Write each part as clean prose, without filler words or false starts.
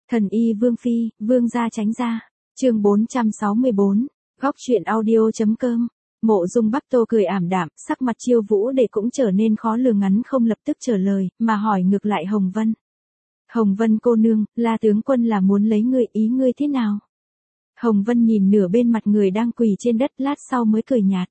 Thần y Vương Phi, Vương gia tránh ra. Chương 464, góc truyện audio.com. Mộ Dung Bắc Tô cười ảm đạm, sắc mặt Chiêu Vũ Để cũng trở nên khó lường, ngắn không lập tức trả lời, mà hỏi ngược lại Hồng Vân. Hồng Vân cô nương, La tướng quân là muốn lấy ngươi, ý ngươi thế nào? Hồng Vân nhìn nửa bên mặt người đang quỳ trên đất, lát sau mới cười nhạt.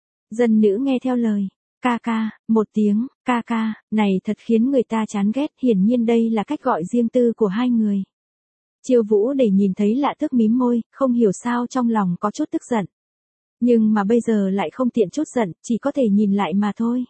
Dân nữ nghe theo lời. Ca ca, một tiếng, ca ca, này thật khiến người ta chán ghét, hiển nhiên đây là cách gọi riêng tư của hai người. Chiêu Vũ Để nhìn thấy Lạ Tước mím môi, không hiểu sao trong lòng có chút tức giận. Nhưng mà bây giờ lại không tiện chút giận, chỉ có thể nhìn lại mà thôi.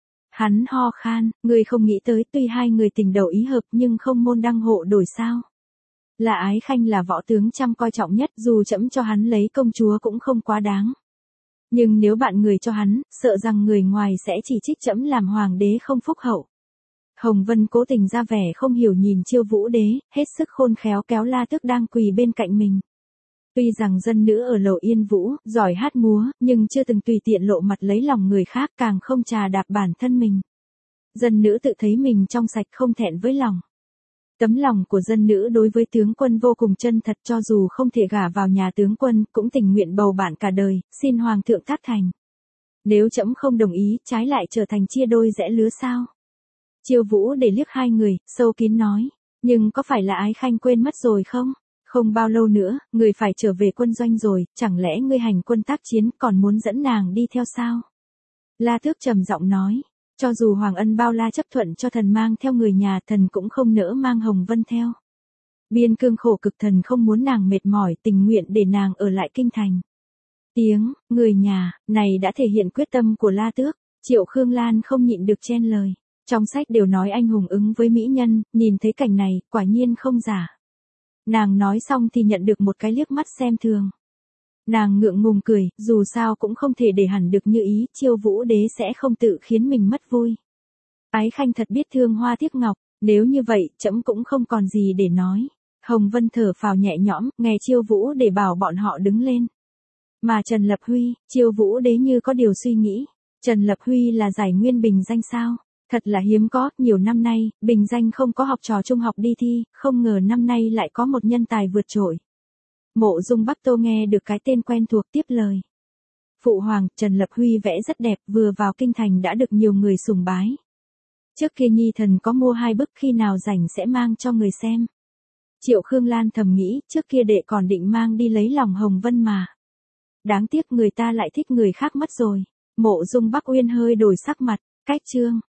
Hắn ho khan, người không nghĩ tới tuy hai người tình đầu ý hợp nhưng không môn đăng hộ đổi sao. Là Ái Khanh là võ tướng chăm coi trọng nhất, dù trẫm cho hắn lấy công chúa cũng không quá đáng. Nhưng nếu bạn người cho hắn, sợ rằng người ngoài sẽ chỉ trích trẫm làm hoàng đế không phúc hậu. Hồng Vân cố tình ra vẻ không hiểu nhìn Chiêu Vũ Đế, hết sức khôn khéo kéo La Tước đang quỳ bên cạnh mình. Tuy rằng dân nữ ở Lầu Yên Vũ, giỏi hát múa, nhưng chưa từng tùy tiện lộ mặt lấy lòng người khác, càng không trà đạp bản thân mình. Dân nữ tự thấy mình trong sạch không thẹn với lòng. Tấm lòng của dân nữ đối với tướng quân vô cùng chân thật, cho dù không thể gả vào nhà tướng quân, cũng tình nguyện bầu bạn cả đời, xin hoàng thượng thác thành. Nếu trẫm không đồng ý, trái lại trở thành chia đôi rẽ lứa sao? Chiêu Vũ Để liếc hai người, sâu kín nói, nhưng có phải là Ái Khanh quên mất rồi không? Không bao lâu nữa, người phải trở về quân doanh rồi, chẳng lẽ ngươi hành quân tác chiến còn muốn dẫn nàng đi theo sao? La Tước trầm giọng nói, cho dù Hoàng Ân bao la chấp thuận cho thần mang theo người nhà, thần cũng không nỡ mang Hồng Vân theo. Biên cương khổ cực, thần không muốn nàng mệt mỏi, tình nguyện để nàng ở lại kinh thành. Tiếng, người nhà, này đã thể hiện quyết tâm của La Tước. Triệu Khương Lan không nhịn được chen lời. Trong sách đều nói anh hùng ứng với mỹ nhân, nhìn thấy cảnh này, quả nhiên không giả. Nàng nói xong thì nhận được một cái liếc mắt xem thường. Nàng ngượng ngùng cười, dù sao cũng không thể để hẳn được như ý, Chiêu Vũ Đế sẽ không tự khiến mình mất vui. Ái Khanh thật biết thương hoa tiếc ngọc, nếu như vậy, trẫm cũng không còn gì để nói. Hồng Vân thở phào nhẹ nhõm, nghe Chiêu Vũ Để bảo bọn họ đứng lên. Mà Trần Lập Huy, Chiêu Vũ Đế như có điều suy nghĩ. Trần Lập Huy là giải nguyên bình danh sao? Thật là hiếm có, nhiều năm nay, bình danh không có học trò trung học đi thi, không ngờ năm nay lại có một nhân tài vượt trội. Mộ Dung Bắc Tô nghe được cái tên quen thuộc tiếp lời. Phụ hoàng, Trần Lập Huy vẽ rất đẹp, vừa vào kinh thành đã được nhiều người sùng bái. Trước kia nhi thần có mua 2 bức, khi nào rảnh sẽ mang cho người xem. Triệu Khương Lan thầm nghĩ, trước kia đệ còn định mang đi lấy lòng Hồng Vân mà. Đáng tiếc người ta lại thích người khác mất rồi. Mộ Dung Bắc Uyên hơi đổi sắc mặt, cách chương.